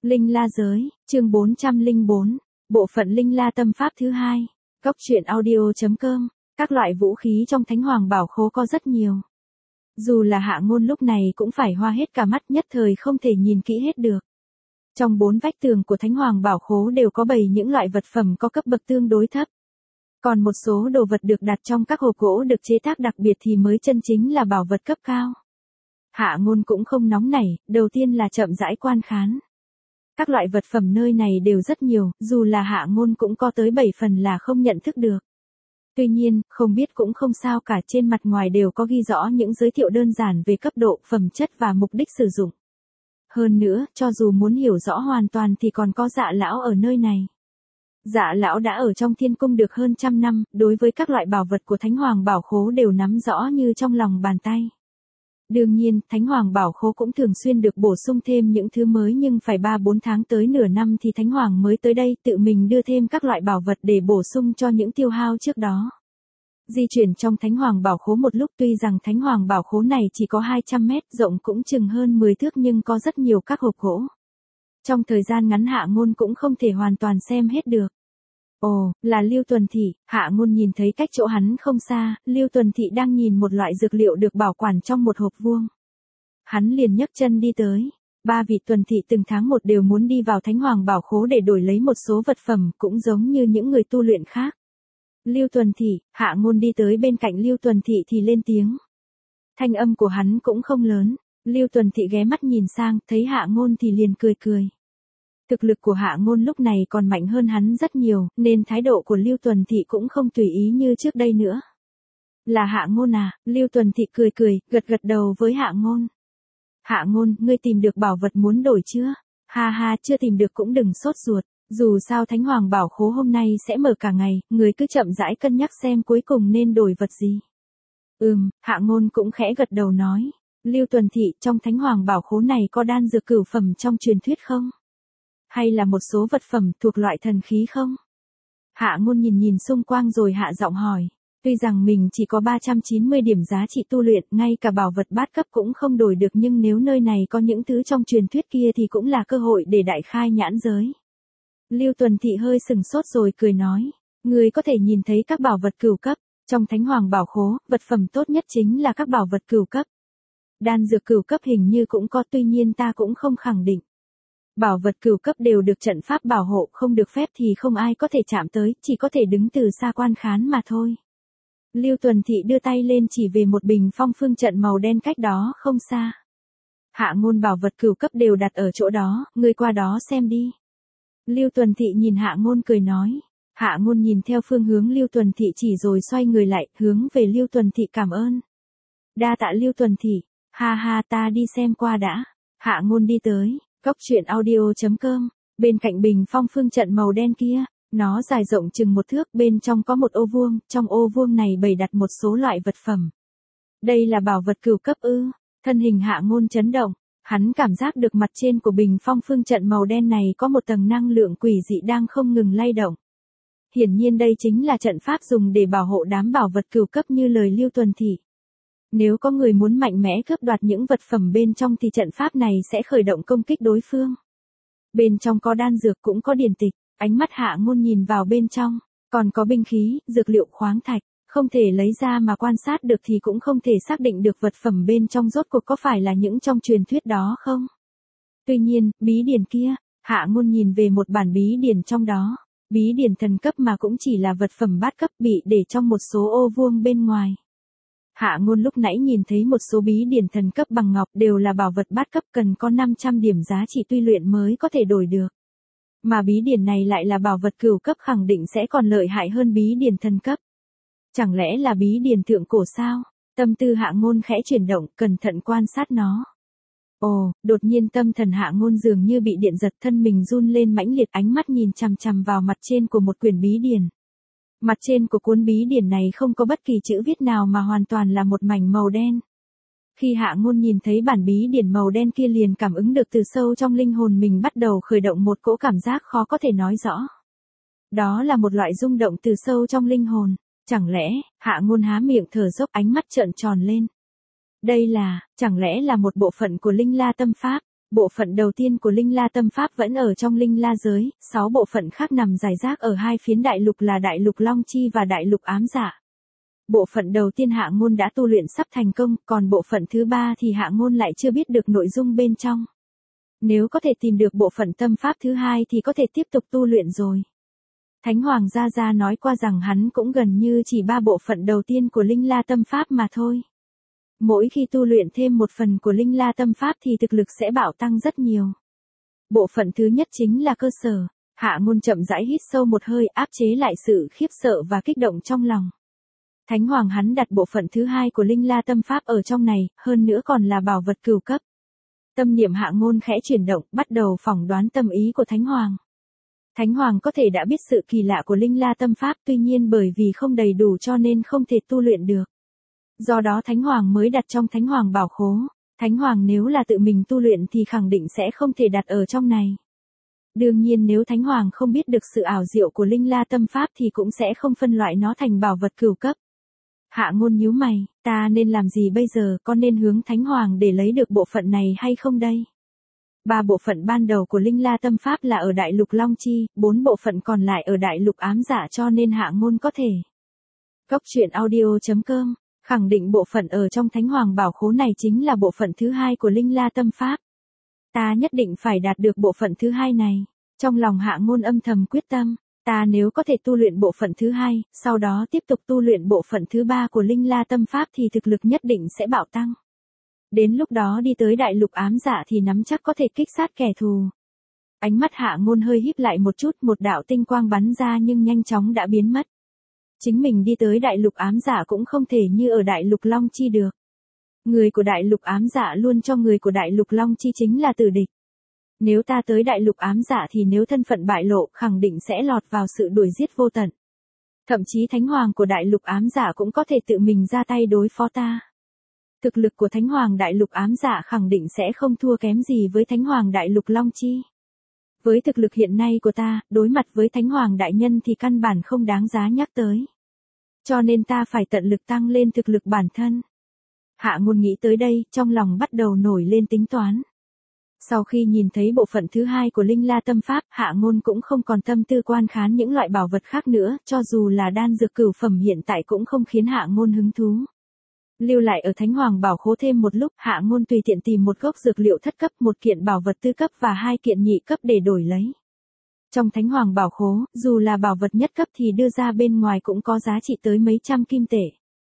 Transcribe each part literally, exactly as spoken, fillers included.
Linh La Giới, chương bốn trăm lẻ bốn, bộ phận Linh La Tâm Pháp thứ hai. Cốc truyện audio chấm com, các loại vũ khí trong Thánh Hoàng Bảo Khố có rất nhiều. Dù là Hạ Ngôn lúc này cũng phải hoa hết cả mắt, nhất thời không thể nhìn kỹ hết được. Trong bốn vách tường của Thánh Hoàng Bảo Khố đều có bày những loại vật phẩm có cấp bậc tương đối thấp. Còn một số đồ vật được đặt trong các hộp gỗ được chế tác đặc biệt thì mới chân chính là bảo vật cấp cao. Hạ Ngôn cũng không nóng nảy, đầu tiên là chậm rãi quan khán. Các loại vật phẩm nơi này đều rất nhiều, dù là Hạ Ngôn cũng có tới bảy phần là không nhận thức được. Tuy nhiên, không biết cũng không sao cả, trên mặt ngoài đều có ghi rõ những giới thiệu đơn giản về cấp độ, phẩm chất và mục đích sử dụng. Hơn nữa, cho dù muốn hiểu rõ hoàn toàn thì còn có Dạ lão ở nơi này. Dạ lão đã ở trong thiên cung được hơn trăm năm, đối với các loại bảo vật của Thánh Hoàng Bảo Khố đều nắm rõ như trong lòng bàn tay. Đương nhiên, Thánh Hoàng Bảo Khố cũng thường xuyên được bổ sung thêm những thứ mới, nhưng phải ba bốn tháng tới nửa năm thì Thánh Hoàng mới tới đây tự mình đưa thêm các loại bảo vật để bổ sung cho những tiêu hao trước đó. Di chuyển trong Thánh Hoàng Bảo Khố một lúc, tuy rằng Thánh Hoàng Bảo Khố này chỉ có hai trăm mét, rộng cũng chừng hơn mười thước nhưng có rất nhiều các hộp gỗ. Trong thời gian ngắn Hạ Ngôn cũng không thể hoàn toàn xem hết được. Ồ, là Lưu Tuần Thị. Hạ Ngôn nhìn thấy cách chỗ hắn không xa, Lưu Tuần Thị đang nhìn một loại dược liệu được bảo quản trong một hộp vuông. Hắn liền nhấc chân đi tới. Ba vị Tuần Thị từng tháng một đều muốn đi vào Thánh Hoàng Bảo Khố để đổi lấy một số vật phẩm, cũng giống như những người tu luyện khác. Lưu Tuần Thị. Hạ Ngôn đi tới bên cạnh Lưu Tuần Thị thì lên tiếng. Thanh âm của hắn cũng không lớn. Lưu Tuần Thị ghé mắt nhìn sang, thấy Hạ Ngôn thì liền cười cười. Thực lực của Hạ Ngôn lúc này còn mạnh hơn hắn rất nhiều, nên thái độ của Lưu Tuần Thị cũng không tùy ý như trước đây nữa. Là Hạ Ngôn à? Lưu Tuần Thị cười cười, gật gật đầu với Hạ Ngôn. Hạ Ngôn, ngươi tìm được bảo vật muốn đổi chưa? Ha ha, chưa tìm được cũng đừng sốt ruột, dù sao Thánh Hoàng Bảo Khố hôm nay sẽ mở cả ngày, ngươi cứ chậm rãi cân nhắc xem cuối cùng nên đổi vật gì. Ừm, Hạ Ngôn cũng khẽ gật đầu nói. Lưu Tuần Thị, trong Thánh Hoàng Bảo Khố này có đan dược cửu phẩm trong truyền thuyết không? Hay là một số vật phẩm thuộc loại thần khí không? Hạ Ngôn nhìn nhìn xung quanh rồi hạ giọng hỏi. Tuy rằng mình chỉ có ba trăm chín mươi điểm giá trị tu luyện, ngay cả bảo vật bát cấp cũng không đổi được, nhưng nếu nơi này có những thứ trong truyền thuyết kia thì cũng là cơ hội để đại khai nhãn giới. Lưu Tuần Thị hơi sừng sốt rồi cười nói. Người có thể nhìn thấy các bảo vật cửu cấp. Trong Thánh Hoàng Bảo Khố, vật phẩm tốt nhất chính là các bảo vật cửu cấp. Đan dược cửu cấp hình như cũng có, tuy nhiên ta cũng không khẳng định. Bảo vật cửu cấp đều được trận pháp bảo hộ, không được phép thì không ai có thể chạm tới, chỉ có thể đứng từ xa quan khán mà thôi. Lưu Tuần Thị đưa tay lên chỉ về một bình phong phương trận màu đen cách đó không xa. Hạ Ngôn, bảo vật cửu cấp đều đặt ở chỗ đó, ngươi qua đó xem đi. Lưu Tuần Thị nhìn Hạ Ngôn cười nói. Hạ Ngôn nhìn theo phương hướng Lưu Tuần Thị chỉ rồi xoay người lại, hướng về Lưu Tuần Thị cảm ơn. Đa tạ Lưu Tuần Thị. Ha ha, ta đi xem qua đã. Hạ Ngôn đi tới. Cốc truyện audio chấm com, bên cạnh bình phong phương trận màu đen kia, nó dài rộng chừng một thước, bên trong có một ô vuông, trong ô vuông này bày đặt một số loại vật phẩm. Đây là bảo vật cửu cấp ư? Thân hình Hạ Ngôn chấn động, hắn cảm giác được mặt trên của bình phong phương trận màu đen này có một tầng năng lượng quỷ dị đang không ngừng lay động. Hiển nhiên đây chính là trận pháp dùng để bảo hộ đám bảo vật cửu cấp như lời Lưu Tuần Thị. Nếu có người muốn mạnh mẽ cướp đoạt những vật phẩm bên trong thì trận pháp này sẽ khởi động công kích đối phương. Bên trong có đan dược cũng có điển tịch, ánh mắt Hạ Ngôn nhìn vào bên trong, còn có binh khí, dược liệu, khoáng thạch, không thể lấy ra mà quan sát được thì cũng không thể xác định được vật phẩm bên trong rốt cuộc có phải là những trong truyền thuyết đó không. Tuy nhiên, bí điển kia, Hạ Ngôn nhìn về một bản bí điển trong đó, bí điển thần cấp mà cũng chỉ là vật phẩm bát cấp bị để trong một số ô vuông bên ngoài. Hạ Ngôn lúc nãy nhìn thấy một số bí điển thần cấp bằng ngọc đều là bảo vật bát cấp, cần có năm trăm điểm giá trị tuy luyện mới có thể đổi được. Mà bí điển này lại là bảo vật cửu cấp, khẳng định sẽ còn lợi hại hơn bí điển thần cấp. Chẳng lẽ là bí điển thượng cổ sao? Tâm tư Hạ Ngôn khẽ chuyển động, cẩn thận quan sát nó. Ồ, đột nhiên tâm thần Hạ Ngôn dường như bị điện giật, thân mình run lên mãnh liệt, ánh mắt nhìn chằm chằm vào mặt trên của một quyển bí điển. Mặt trên của cuốn bí điển này không có bất kỳ chữ viết nào mà hoàn toàn là một mảnh màu đen. Khi Hạ Ngôn nhìn thấy bản bí điển màu đen kia liền cảm ứng được từ sâu trong linh hồn mình bắt đầu khởi động một cỗ cảm giác khó có thể nói rõ. Đó là một loại rung động từ sâu trong linh hồn. Chẳng lẽ, Hạ Ngôn há miệng thở dốc, ánh mắt trợn tròn lên. Đây là, chẳng lẽ là một bộ phận của Linh La Tâm Pháp? Bộ phận đầu tiên của Linh La Tâm Pháp vẫn ở trong Linh La giới, sáu bộ phận khác nằm rải rác ở hai phiến đại lục là Đại lục Long Chi và Đại lục Ám Dạ. Bộ phận đầu tiên Hạ Ngôn đã tu luyện sắp thành công, còn bộ phận thứ ba thì Hạ Ngôn lại chưa biết được nội dung bên trong. Nếu có thể tìm được bộ phận tâm pháp thứ hai thì có thể tiếp tục tu luyện rồi. Thánh Hoàng Gia Gia nói qua rằng hắn cũng gần như chỉ ba bộ phận đầu tiên của Linh La Tâm Pháp mà thôi. Mỗi khi tu luyện thêm một phần của Linh La Tâm Pháp thì thực lực sẽ bạo tăng rất nhiều. Bộ phận thứ nhất chính là cơ sở. Hạ Ngôn chậm rãi hít sâu một hơi, áp chế lại sự khiếp sợ và kích động trong lòng. Thánh Hoàng hắn đặt bộ phận thứ hai của Linh La Tâm Pháp ở trong này, hơn nữa còn là bảo vật cửu cấp. Tâm niệm Hạ Ngôn khẽ chuyển động, bắt đầu phỏng đoán tâm ý của Thánh Hoàng. Thánh Hoàng có thể đã biết sự kỳ lạ của Linh La Tâm Pháp, tuy nhiên bởi vì không đầy đủ cho nên không thể tu luyện được. Do đó Thánh Hoàng mới đặt trong Thánh Hoàng Bảo Khố. Thánh Hoàng nếu là tự mình tu luyện thì khẳng định sẽ không thể đặt ở trong này. Đương nhiên nếu Thánh Hoàng không biết được sự ảo diệu của Linh La Tâm Pháp thì cũng sẽ không phân loại nó thành bảo vật cửu cấp. Hạ Ngôn nhíu mày, ta nên làm gì bây giờ, con nên hướng Thánh Hoàng để lấy được bộ phận này hay không đây? Ba bộ phận ban đầu của Linh La Tâm Pháp là ở Đại lục Long Chi, bốn bộ phận còn lại ở Đại lục Ám Dạ cho nên Hạ Ngôn có thể. Cốc truyện audio chấm com khẳng định bộ phận ở trong Thánh Hoàng Bảo Khố này chính là bộ phận thứ hai của Linh La Tâm Pháp. Ta nhất định phải đạt được bộ phận thứ hai này. Trong lòng Hạ Ngôn âm thầm quyết tâm, ta nếu có thể tu luyện bộ phận thứ hai, sau đó tiếp tục tu luyện bộ phận thứ ba của Linh La Tâm Pháp thì thực lực nhất định sẽ bạo tăng. Đến lúc đó đi tới Đại lục Ám Dạ thì nắm chắc có thể kích sát kẻ thù. Ánh mắt Hạ Ngôn hơi híp lại một chút, một đạo tinh quang bắn ra nhưng nhanh chóng đã biến mất. Chính mình đi tới Đại lục Ám Dạ cũng không thể như ở Đại lục Long Chi được. Người của Đại lục Ám Dạ luôn cho người của Đại lục Long Chi chính là tử địch. Nếu ta tới Đại lục Ám Dạ thì nếu thân phận bại lộ khẳng định sẽ lọt vào sự đuổi giết vô tận. Thậm chí Thánh Hoàng của Đại lục Ám Dạ cũng có thể tự mình ra tay đối phó ta. Thực lực của Thánh Hoàng Đại lục Ám Dạ khẳng định sẽ không thua kém gì với Thánh Hoàng Đại lục Long Chi. Với thực lực hiện nay của ta, đối mặt với Thánh Hoàng Đại Nhân thì căn bản không đáng giá nhắc tới. Cho nên ta phải tận lực tăng lên thực lực bản thân. Hạ Ngôn nghĩ tới đây, trong lòng bắt đầu nổi lên tính toán. Sau khi nhìn thấy bộ phận thứ hai của Linh La Tâm Pháp, Hạ Ngôn cũng không còn tâm tư quan khán những loại bảo vật khác nữa, cho dù là đan dược cửu phẩm hiện tại cũng không khiến Hạ Ngôn hứng thú. Lưu lại ở Thánh Hoàng Bảo Khố thêm một lúc, Hạ Ngôn tùy tiện tìm một gốc dược liệu thất cấp, một kiện bảo vật tư cấp và hai kiện nhị cấp để đổi lấy. Trong Thánh Hoàng Bảo Khố, dù là bảo vật nhất cấp thì đưa ra bên ngoài cũng có giá trị tới mấy trăm kim tệ.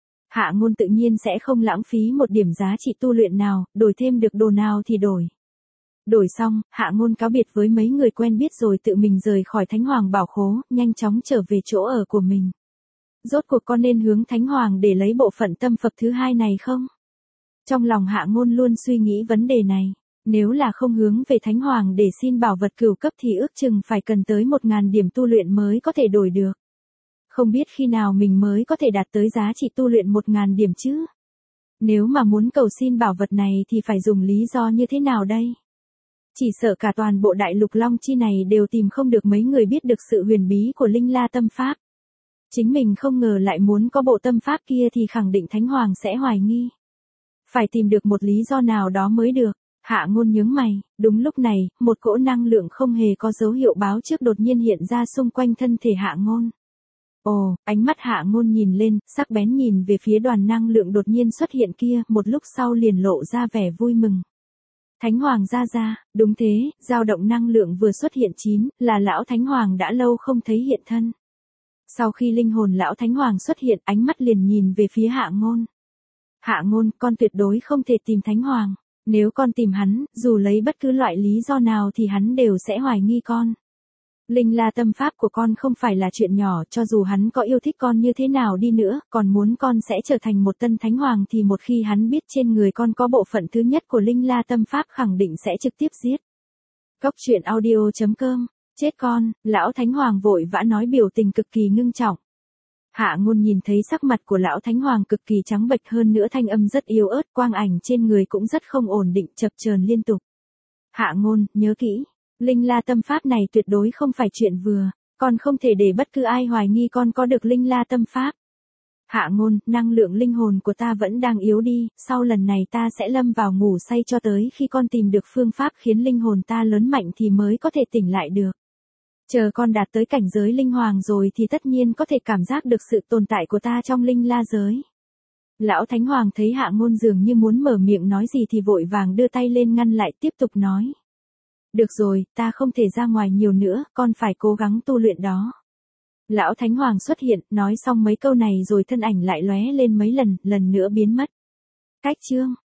Hạ Ngôn tự nhiên sẽ không lãng phí một điểm giá trị tu luyện nào, đổi thêm được đồ nào thì đổi. Đổi xong, Hạ Ngôn cáo biệt với mấy người quen biết rồi tự mình rời khỏi Thánh Hoàng Bảo Khố, nhanh chóng trở về chỗ ở của mình. Rốt cuộc con nên hướng Thánh Hoàng để lấy bộ phận tâm phập thứ hai này không? Trong lòng Hạ Ngôn luôn suy nghĩ vấn đề này. Nếu là không hướng về Thánh Hoàng để xin bảo vật cửu cấp thì ước chừng phải cần tới một ngàn điểm tu luyện mới có thể đổi được. Không biết khi nào mình mới có thể đạt tới giá trị tu luyện một ngàn điểm chứ? Nếu mà muốn cầu xin bảo vật này thì phải dùng lý do như thế nào đây? Chỉ sợ cả toàn bộ Đại lục Long Chi này đều tìm không được mấy người biết được sự huyền bí của Linh La Tâm Pháp. Chính mình không ngờ lại muốn có bộ tâm pháp kia thì khẳng định Thánh Hoàng sẽ hoài nghi. Phải tìm được một lý do nào đó mới được. Hạ Ngôn nhướng mày, đúng lúc này, một cỗ năng lượng không hề có dấu hiệu báo trước đột nhiên hiện ra xung quanh thân thể Hạ Ngôn. Ồ, ánh mắt Hạ Ngôn nhìn lên, sắc bén nhìn về phía đoàn năng lượng đột nhiên xuất hiện kia, một lúc sau liền lộ ra vẻ vui mừng. Thánh Hoàng Gia Gia, đúng thế, dao động năng lượng vừa xuất hiện chín, là lão Thánh Hoàng đã lâu không thấy hiện thân. Sau khi linh hồn lão Thánh Hoàng xuất hiện, ánh mắt liền nhìn về phía Hạ Ngôn. Hạ Ngôn, con tuyệt đối không thể tìm Thánh Hoàng. Nếu con tìm hắn, dù lấy bất cứ loại lý do nào thì hắn đều sẽ hoài nghi con. Linh La Tâm Pháp của con không phải là chuyện nhỏ, cho dù hắn có yêu thích con như thế nào đi nữa, còn muốn con sẽ trở thành một tân Thánh Hoàng thì một khi hắn biết trên người con có bộ phận thứ nhất của Linh La Tâm Pháp khẳng định sẽ trực tiếp giết. Cốc truyện audio chấm com, chết con, lão Thánh Hoàng vội vã nói biểu tình cực kỳ ngưng trọng. Hạ Ngôn nhìn thấy sắc mặt của lão Thánh Hoàng cực kỳ trắng bệch, hơn nữa thanh âm rất yếu ớt, quang ảnh trên người cũng rất không ổn định, chập chờn liên tục. Hạ Ngôn, nhớ kỹ, Linh La Tâm Pháp này tuyệt đối không phải chuyện vừa, con không thể để bất cứ ai hoài nghi con có được Linh La Tâm Pháp. Hạ ngôn, năng lượng linh hồn của ta vẫn đang yếu đi, sau lần này ta sẽ lâm vào ngủ say cho tới khi con tìm được phương pháp khiến linh hồn ta lớn mạnh thì mới có thể tỉnh lại được. Chờ con đạt tới cảnh giới linh hoàng rồi thì tất nhiên có thể cảm giác được sự tồn tại của ta trong linh la giới. Lão Thánh Hoàng thấy Hạ ngôn dường như muốn mở miệng nói gì thì vội vàng đưa tay lên ngăn lại, tiếp tục nói. Được rồi, ta không thể ra ngoài nhiều nữa, con phải cố gắng tu luyện đó. Lão Thánh Hoàng xuất hiện, nói xong mấy câu này rồi thân ảnh lại lóe lên mấy lần, lần nữa biến mất. Cách chương